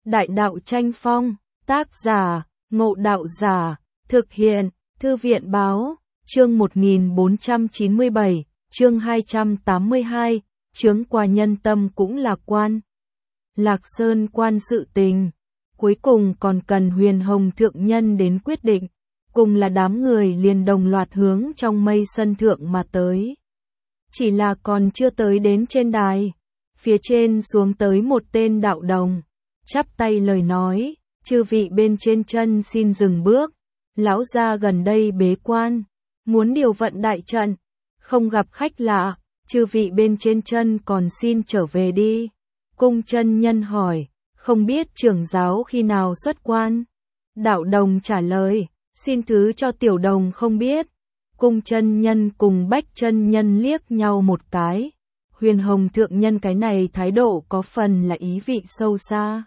Đại đạo tranh phong, tác giả, Ngộ Đạo Giả, thực hiện, Thư viện báo, chương 1497, chương 282, chướng qua nhân tâm cũng lạc quan. Lạc Sơn quan sự tình, cuối cùng còn cần Huyền Hồng Thượng Nhân đến quyết định, cùng là đám người liền đồng loạt hướng trong mây sân thượng mà tới. Chỉ là còn chưa tới đến trên đài, phía trên xuống tới một tên đạo đồng, chắp tay lời nói, chư vị bên trên chân xin dừng bước, lão gia gần đây bế quan, muốn điều vận đại trận, không gặp khách lạ, chư vị bên trên chân còn xin trở về đi. Cung chân nhân hỏi, không biết trưởng giáo khi nào xuất quan? Đạo đồng trả lời, xin thứ cho tiểu đồng không biết. Cung chân nhân cùng Bách chân nhân liếc nhau một cái. Huyền Hồng Thượng Nhân cái này thái độ có phần là ý vị sâu xa.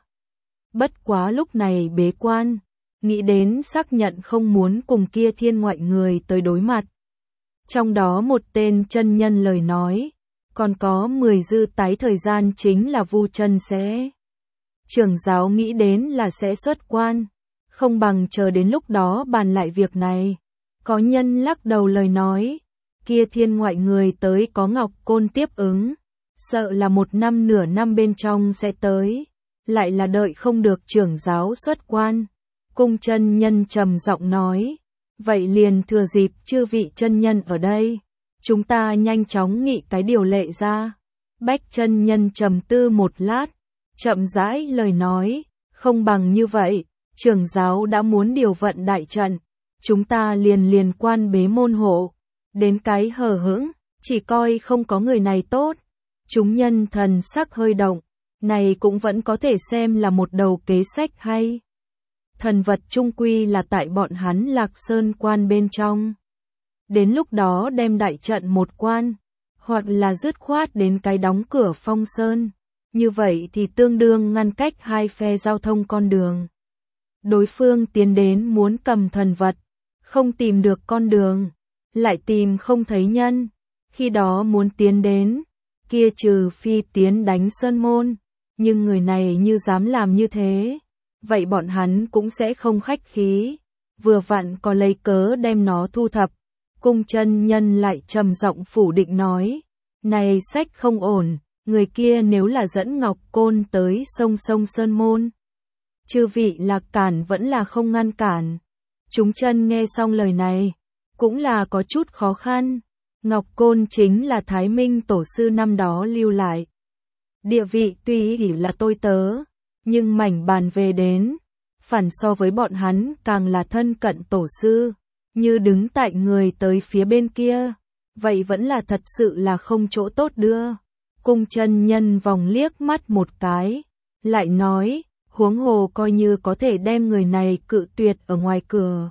Bất quá lúc này bế quan, nghĩ đến xác nhận không muốn cùng kia thiên ngoại người tới đối mặt. Trong đó một tên chân nhân lời nói, còn có 10 dư tái thời gian chính là Vu Chân sẽ. Trưởng giáo nghĩ đến là sẽ xuất quan, không bằng chờ đến lúc đó bàn lại việc này. Có nhân lắc đầu lời nói, kia thiên ngoại người tới có Ngọc Côn tiếp ứng, sợ là một năm nửa năm bên trong sẽ tới, lại là đợi không được trưởng giáo xuất quan. Cung chân nhân trầm giọng nói, vậy liền thừa dịp chư vị chân nhân ở đây, chúng ta nhanh chóng nghị cái điều lệ ra. Bách chân nhân trầm tư một lát, chậm rãi lời nói, không bằng như vậy, trưởng giáo đã muốn điều vận đại trận, chúng ta liền quan bế môn hộ, đến cái hờ hững, chỉ coi không có người này tốt. Chúng nhân thần sắc hơi động, này cũng vẫn có thể xem là một đầu kế sách hay. Thần vật trung quy là tại bọn hắn Lạc Sơn quan bên trong. Đến lúc đó đem đại trận một quan, hoặc là dứt khoát đến cái đóng cửa Phong Sơn, như vậy thì tương đương ngăn cách hai phe giao thông con đường. Đối phương tiến đến muốn cầm thần vật, không tìm được con đường, lại tìm không thấy nhân, khi đó muốn tiến đến, kia trừ phi tiến đánh sơn môn, nhưng người này như dám làm như thế, vậy bọn hắn cũng sẽ không khách khí, vừa vặn có lấy cớ đem nó thu thập. Cung chân nhân lại trầm giọng phủ định nói, này sách không ổn, người kia nếu là dẫn Ngọc Côn tới sông sơn môn, chư vị là cản vẫn là không ngăn cản. Chúng chân nghe xong lời này, cũng là có chút khó khăn. Ngọc Côn chính là Thái Minh tổ sư năm đó lưu lại. Địa vị tuy chỉ là tôi tớ, nhưng mảnh bàn về đến, phản so với bọn hắn càng là thân cận tổ sư, như đứng tại người tới phía bên kia, vậy vẫn là thật sự là không chỗ tốt đưa. Cung chân nhân vòng liếc mắt một cái, lại nói, huống hồ coi như có thể đem người này cự tuyệt ở ngoài cửa.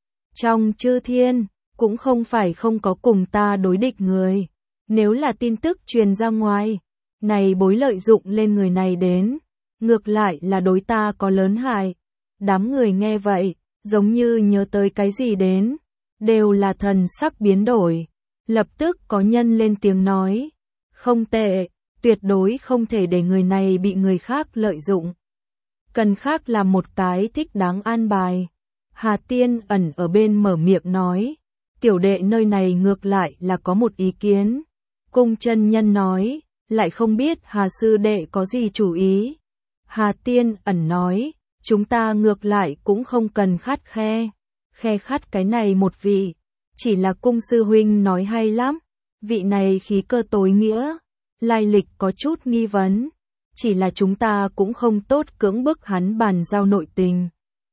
Trong chư thiên, cũng không phải không có cùng ta đối địch người. Nếu là tin tức truyền ra ngoài, này bối lợi dụng lên người này đến, ngược lại là đối ta có lớn hại. Đám người nghe vậy, giống như nhớ tới cái gì đến, đều là thần sắc biến đổi. Lập tức có nhân lên tiếng nói, không tệ, tuyệt đối không thể để người này bị người khác lợi dụng. Cần khác là một cái thích đáng an bài. Hà Tiên ẩn ở bên mở miệng nói, tiểu đệ nơi này ngược lại là có một ý kiến. Cung chân nhân nói, lại không biết Hà sư đệ có gì chủ ý. Hà Tiên ẩn nói, chúng ta ngược lại cũng không cần khắt khe khắt cái này một vị, chỉ là cung sư huynh nói hay lắm, vị này khí cơ tối nghĩa, lai lịch có chút nghi vấn, chỉ là chúng ta cũng không tốt cưỡng bức hắn bàn giao nội tình,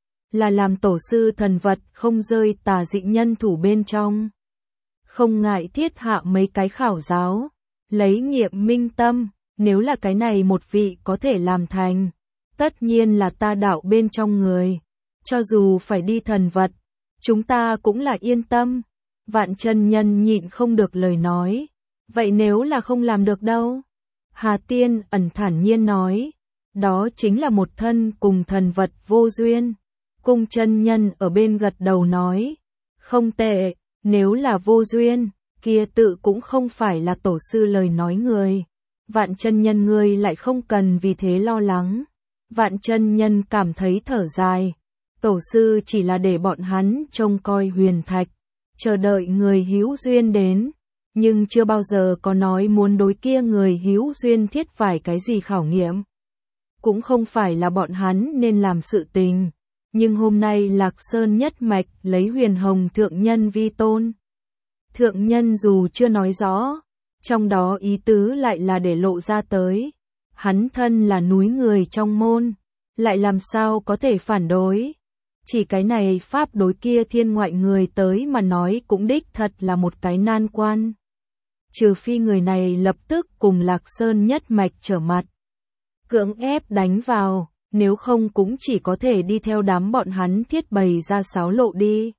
là làm tổ sư thần vật không rơi tà dị nhân thủ bên trong. Không ngại thiết hạ mấy cái khảo giáo, lấy nghiệm minh tâm, nếu là cái này một vị có thể làm thành, tất nhiên là ta đạo bên trong người, cho dù phải đi thần vật, chúng ta cũng là yên tâm. Vạn chân nhân nhịn không được lời nói, vậy nếu là không làm được đâu? Hà Tiên ẩn thản nhiên nói, đó chính là một thân cùng thần vật vô duyên. Cung chân nhân ở bên gật đầu nói, không tệ, nếu là vô duyên, kia tự cũng không phải là tổ sư lời nói người. Vạn chân nhân ngươi lại không cần vì thế lo lắng. Vạn chân nhân cảm thấy thở dài. Tổ sư chỉ là để bọn hắn trông coi huyền thạch, chờ đợi người hữu duyên đến, nhưng chưa bao giờ có nói muốn đối kia người hữu duyên thiết phải cái gì khảo nghiệm. Cũng không phải là bọn hắn nên làm sự tình, nhưng hôm nay Lạc Sơn nhất mạch lấy Huyền Hồng thượng nhân vi tôn. Thượng nhân dù chưa nói rõ, trong đó ý tứ lại là để lộ ra tới. Hắn thân là núi người trong môn, lại làm sao có thể phản đối. Chỉ cái này pháp đối kia thiên ngoại người tới mà nói cũng đích thật là một cái nan quan. Trừ phi người này lập tức cùng Lạc Sơn nhất mạch trở mặt, cưỡng ép đánh vào, nếu không cũng chỉ có thể đi theo đám bọn hắn thiết bày ra sáo lộ đi.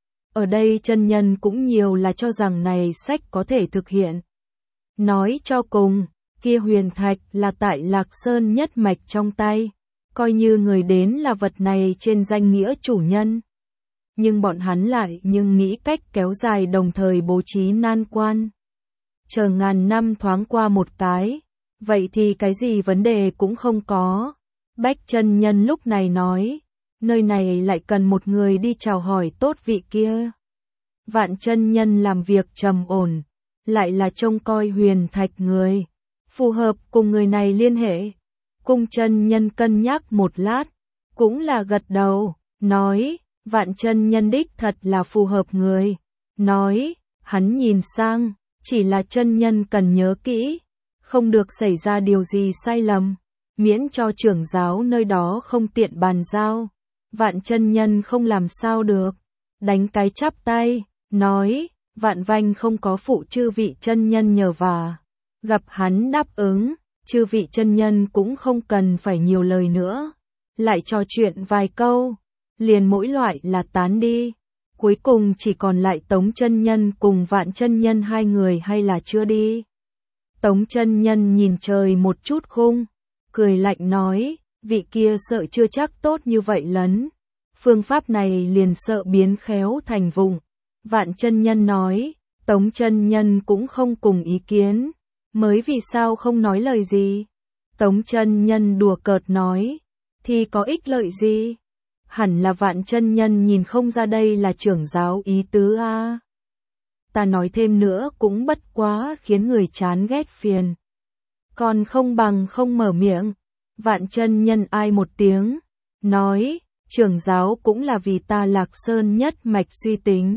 Ở đây chân nhân cũng nhiều là cho rằng này sách có thể thực hiện. Nói cho cùng, kia huyền thạch là tại Lạc Sơn nhất mạch trong tay, coi như người đến là vật này trên danh nghĩa chủ nhân. Nhưng bọn hắn lại nghĩ cách kéo dài đồng thời bố trí nan quan. Chờ ngàn năm thoáng qua một cái, vậy thì cái gì vấn đề cũng không có. Bách chân nhân lúc này nói, nơi này lại cần một người đi chào hỏi tốt vị kia. Vạn chân nhân làm việc trầm ổn, lại là trông coi huyền thạch người, phù hợp cùng người này liên hệ. Cung chân nhân cân nhắc một lát, cũng là gật đầu, nói, vạn chân nhân đích thật là phù hợp người. Nói, hắn nhìn sang, chỉ là chân nhân cần nhớ kỹ, không được xảy ra điều gì sai lầm, miễn cho trưởng giáo nơi đó không tiện bàn giao. Vạn chân nhân không làm sao được, đánh cái chắp tay, nói, vạn vanh không có phụ chư vị chân nhân nhờ vả. Gặp hắn đáp ứng, chư vị chân nhân cũng không cần phải nhiều lời nữa, lại trò chuyện vài câu, liền mỗi loại là tán đi. Cuối cùng chỉ còn lại Tống chân nhân cùng Vạn chân nhân hai người hay là chưa đi. Tống chân nhân nhìn trời một chút khung, cười lạnh nói, vị kia sợ chưa chắc tốt như vậy lấn. Phương pháp này liền sợ biến khéo thành vùng. Vạn chân nhân nói, Tống chân nhân cũng không cùng ý kiến, mới vì sao không nói lời gì. Tống chân nhân đùa cợt nói, thì có ích lợi gì? Hẳn là Vạn chân nhân nhìn không ra đây là trưởng giáo ý tứ a. Ta nói thêm nữa cũng bất quá khiến người chán ghét phiền. Còn không bằng không mở miệng. Vạn chân nhân ai một tiếng, nói, trưởng giáo cũng là vì ta Lạc Sơn nhất mạch suy tính.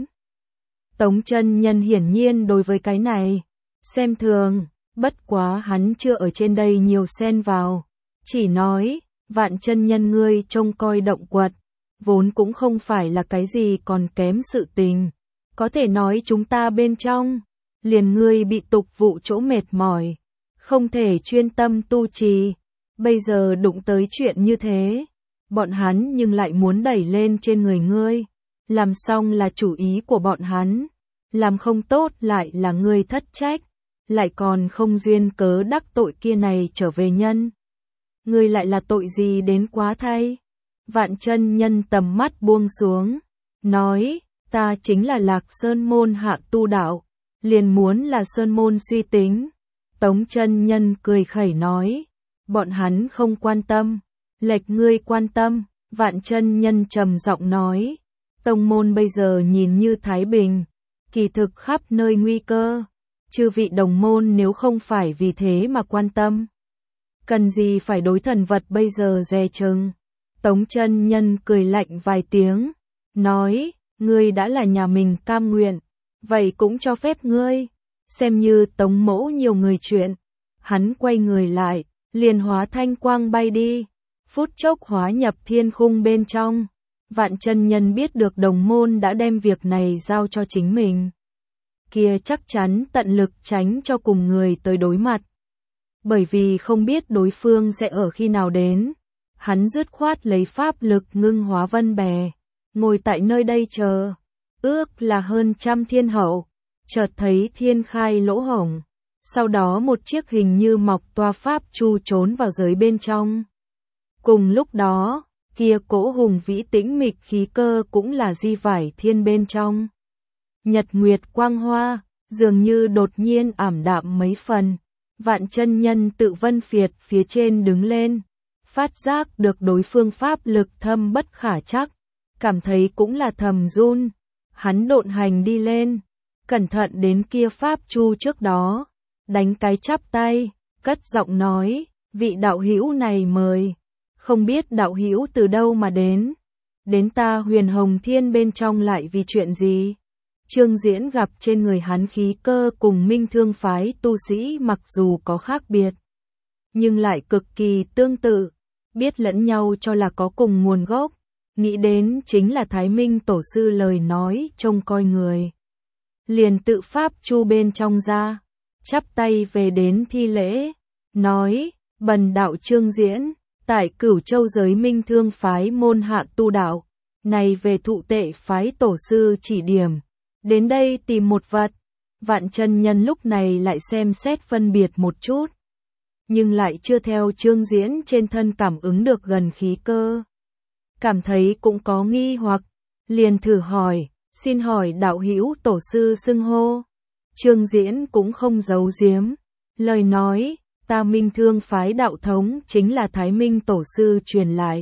Tống chân nhân hiển nhiên đối với cái này, xem thường, bất quá hắn chưa ở trên đây nhiều xen vào. Chỉ nói, Vạn chân nhân ngươi trông coi động quật, vốn cũng không phải là cái gì còn kém sự tình. Có thể nói chúng ta bên trong, liền ngươi bị tục vụ chỗ mệt mỏi, không thể chuyên tâm tu trì. Bây giờ đụng tới chuyện như thế, bọn hắn nhưng lại muốn đẩy lên trên người ngươi. Làm xong là chủ ý của bọn hắn, làm không tốt lại là ngươi thất trách, lại còn không duyên cớ đắc tội kia này trở về nhân. Ngươi lại là tội gì đến quá thay? Vạn chân nhân tầm mắt buông xuống, nói, ta chính là Lạc Sơn môn hạ tu đạo, liền muốn là Sơn môn suy tính. Tống chân nhân cười khẩy nói, bọn hắn không quan tâm, lệch ngươi quan tâm. Vạn chân nhân trầm giọng nói, tông môn bây giờ nhìn như thái bình, kỳ thực khắp nơi nguy cơ. Chư vị đồng môn nếu không phải vì thế mà quan tâm, cần gì phải đối thần vật bây giờ dè chừng. Tống chân nhân cười lạnh vài tiếng, nói, ngươi đã là nhà mình cam nguyện, vậy cũng cho phép ngươi, xem như Tống mẫu nhiều người chuyện. Hắn quay người lại, liền hóa thanh quang bay đi, phút chốc hóa nhập thiên khung bên trong. Vạn chân nhân biết được đồng môn đã đem việc này giao cho chính mình, kia chắc chắn tận lực tránh cho cùng người tới đối mặt. Bởi vì không biết đối phương sẽ ở khi nào đến, hắn dứt khoát lấy pháp lực ngưng hóa vân bè, ngồi tại nơi đây chờ. Ước là hơn 100 thiên hậu, chợt thấy thiên khai lỗ hổng, sau đó một chiếc hình như mọc toa pháp chu trốn vào giới bên trong. Cùng lúc đó, kia cỗ hùng vĩ tĩnh mịch khí cơ cũng là di vải thiên bên trong. Nhật nguyệt quang hoa, dường như đột nhiên ảm đạm mấy phần. Vạn chân nhân tự vân phiệt phía trên đứng lên, phát giác được đối phương pháp lực thâm bất khả trắc, cảm thấy cũng là thầm run. Hắn độn hành đi lên, cẩn thận đến kia pháp chu trước đó, đánh cái chắp tay, cất giọng nói, vị đạo hữu này mời, không biết đạo hữu từ đâu mà đến ta Huyền Hồng Thiên bên trong lại vì chuyện gì? Trương Diễn gặp trên người hắn khí cơ cùng Minh Thương phái tu sĩ mặc dù có khác biệt, nhưng lại cực kỳ tương tự, biết lẫn nhau cho là có cùng nguồn gốc, nghĩ đến chính là Thái Minh tổ sư lời nói trông coi người. Liền tự pháp chu bên trong ra, chắp tay về đến thi lễ, nói, bần đạo Trương Diễn, tại Cửu Châu giới Minh Thương phái môn hạ tu đạo, này về thụ tệ phái tổ sư chỉ điểm, đến đây tìm một vật. Vạn chân nhân lúc này lại xem xét phân biệt một chút, nhưng lại chưa theo Trương Diễn trên thân cảm ứng được gần khí cơ. Cảm thấy cũng có nghi hoặc, liền thử hỏi, xin hỏi đạo hữu tổ sư xưng hô. Trương Diễn cũng không giấu giếm, lời nói, ta Minh Thương phái đạo thống chính là Thái Minh tổ sư truyền lại.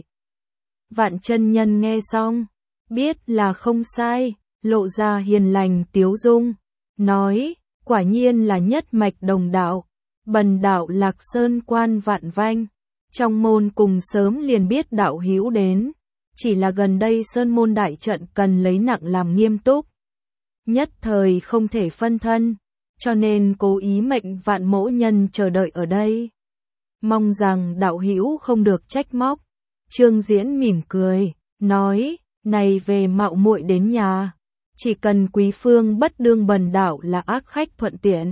Vạn chân nhân nghe xong, biết là không sai, lộ ra hiền lành tiếu dung, nói, quả nhiên là nhất mạch đồng đạo, bần đạo Lạc Sơn quan Vạn Vanh, trong môn cùng sớm liền biết đạo hữu đến, chỉ là gần đây Sơn môn đại trận cần lấy nặng làm nghiêm túc, nhất thời không thể phân thân, cho nên cố ý mệnh Vạn mỗ nhân chờ đợi ở đây. Mong rằng đạo hữu không được trách móc. Trương Diễn mỉm cười, nói, này về mạo muội đến nhà, chỉ cần quý phương bất đương bần đạo là ác khách thuận tiện.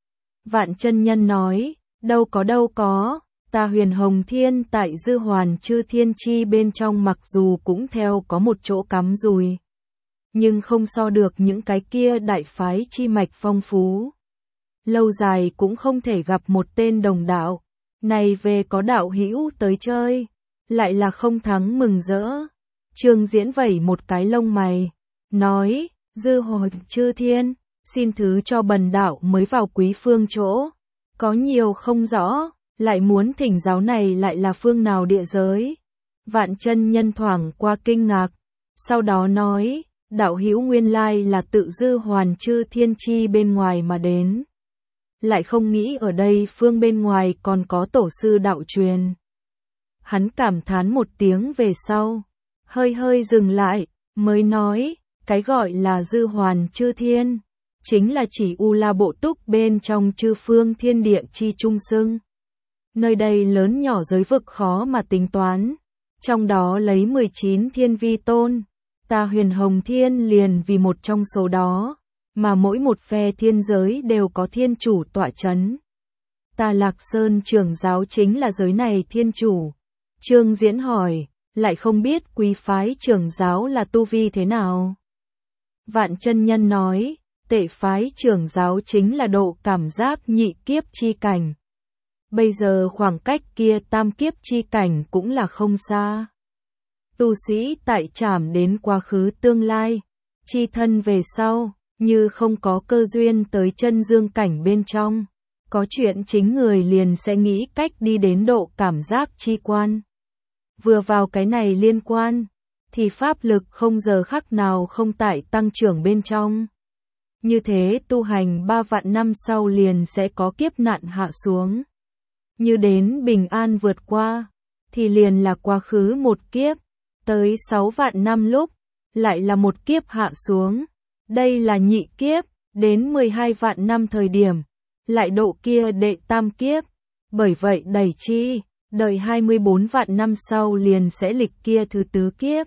Vạn chân nhân nói, đâu có, ta Huyền Hồng Thiên tại Dư Hoàn Chư Thiên Chi bên trong mặc dù cũng theo có một chỗ cắm rùi, nhưng không so được những cái kia đại phái chi mạch phong phú. Lâu dài cũng không thể gặp một tên đồng đạo, này về có đạo hữu tới chơi, lại là không thắng mừng rỡ. Trương Diễn vẩy một cái lông mày, nói, Dư Hoàn Chư Thiên, xin thứ cho bần đạo mới vào quý phương chỗ, có nhiều không rõ, lại muốn thỉnh giáo này lại là phương nào địa giới. Vạn chân nhân thoảng qua kinh ngạc, sau đó nói, đạo hữu nguyên lai là tự Dư Hoàn Chư Thiên Chi bên ngoài mà đến, lại không nghĩ ở đây phương bên ngoài còn có tổ sư đạo truyền. Hắn cảm thán một tiếng về sau, hơi dừng lại, mới nói, cái gọi là Dư Hoàn Chư Thiên, chính là chỉ U La Bộ Túc bên trong chư phương thiên địa chi trung xưng. Nơi đây lớn nhỏ giới vực khó mà tính toán, trong đó lấy 19 thiên vi tôn, ta Huyền Hồng Thiên liền vì một trong số đó, mà mỗi một phe thiên giới đều có thiên chủ tọa chấn. Ta Lạc Sơn trưởng giáo chính là giới này thiên chủ. Trương Diễn hỏi, lại không biết quý phái trưởng giáo là tu vi thế nào? Vạn chân nhân nói, tệ phái trưởng giáo chính là độ cảm giác nhị kiếp chi cảnh. Bây giờ khoảng cách kia tam kiếp chi cảnh cũng là không xa. Tu sĩ tại trảm đến quá khứ tương lai, chi thân về sau, như không có cơ duyên tới chân dương cảnh bên trong, có chuyện chính người liền sẽ nghĩ cách đi đến độ cảm giác chi quan. Vừa vào cái này liên quan, thì pháp lực không giờ khắc nào không tại tăng trưởng bên trong. Như thế tu hành 3 vạn năm sau liền sẽ có kiếp nạn hạ xuống. Như đến bình an vượt qua, thì liền là quá khứ một kiếp, tới 6 vạn năm lúc, lại là một kiếp hạ xuống. Đây là nhị kiếp, đến 12 vạn năm thời điểm, lại độ kia đệ tam kiếp. Bởi vậy đẩy chi, đợi 24 vạn năm sau liền sẽ lịch kia thứ tứ kiếp.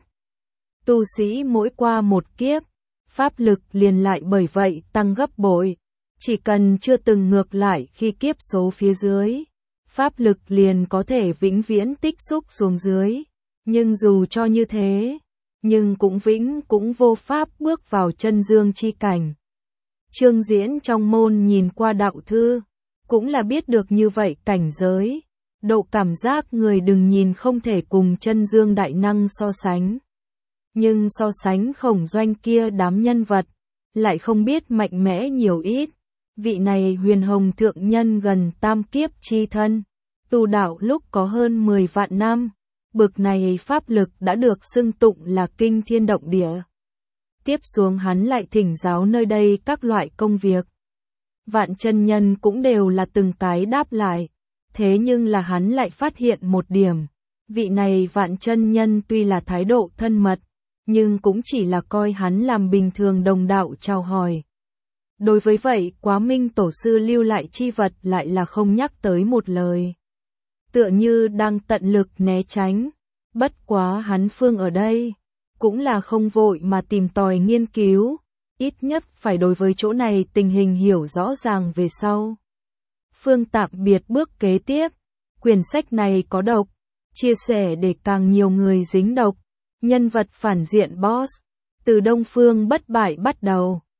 Tu sĩ mỗi qua một kiếp, pháp lực liền lại bởi vậy tăng gấp bội. Chỉ cần chưa từng ngược lại khi kiếp số phía dưới, pháp lực liền có thể vĩnh viễn tích xúc xuống dưới. Nhưng dù cho như thế, nhưng cũng vô pháp bước vào chân dương chi cảnh. Trương Diễn trong môn nhìn qua đạo thư, cũng là biết được như vậy cảnh giới, độ cảm giác người đừng nhìn không thể cùng chân dương đại năng so sánh. Nhưng so sánh Khổng Doanh kia đám nhân vật, lại không biết mạnh mẽ nhiều ít. Vị này Huyền Hồng thượng nhân gần tam kiếp chi thân, tu đạo lúc có hơn 10 vạn năm, bực này pháp lực đã được xưng tụng là kinh thiên động địa. Tiếp xuống hắn lại thỉnh giáo nơi đây các loại công việc. Vạn chân nhân cũng đều là từng cái đáp lại, thế nhưng là hắn lại phát hiện một điểm, vị này Vạn chân nhân tuy là thái độ thân mật, nhưng cũng chỉ là coi hắn làm bình thường đồng đạo chào hỏi. Đối với vậy, Quá Minh tổ sư lưu lại chi vật lại là không nhắc tới một lời. Tựa như đang tận lực né tránh, bất quá hắn phương ở đây, cũng là không vội mà tìm tòi nghiên cứu, ít nhất phải đối với chỗ này tình hình hiểu rõ ràng về sau. Phương tạm biệt bước kế tiếp, quyển sách này có độc, chia sẻ để càng nhiều người dính độc, nhân vật phản diện boss, từ Đông Phương bất bại bắt đầu.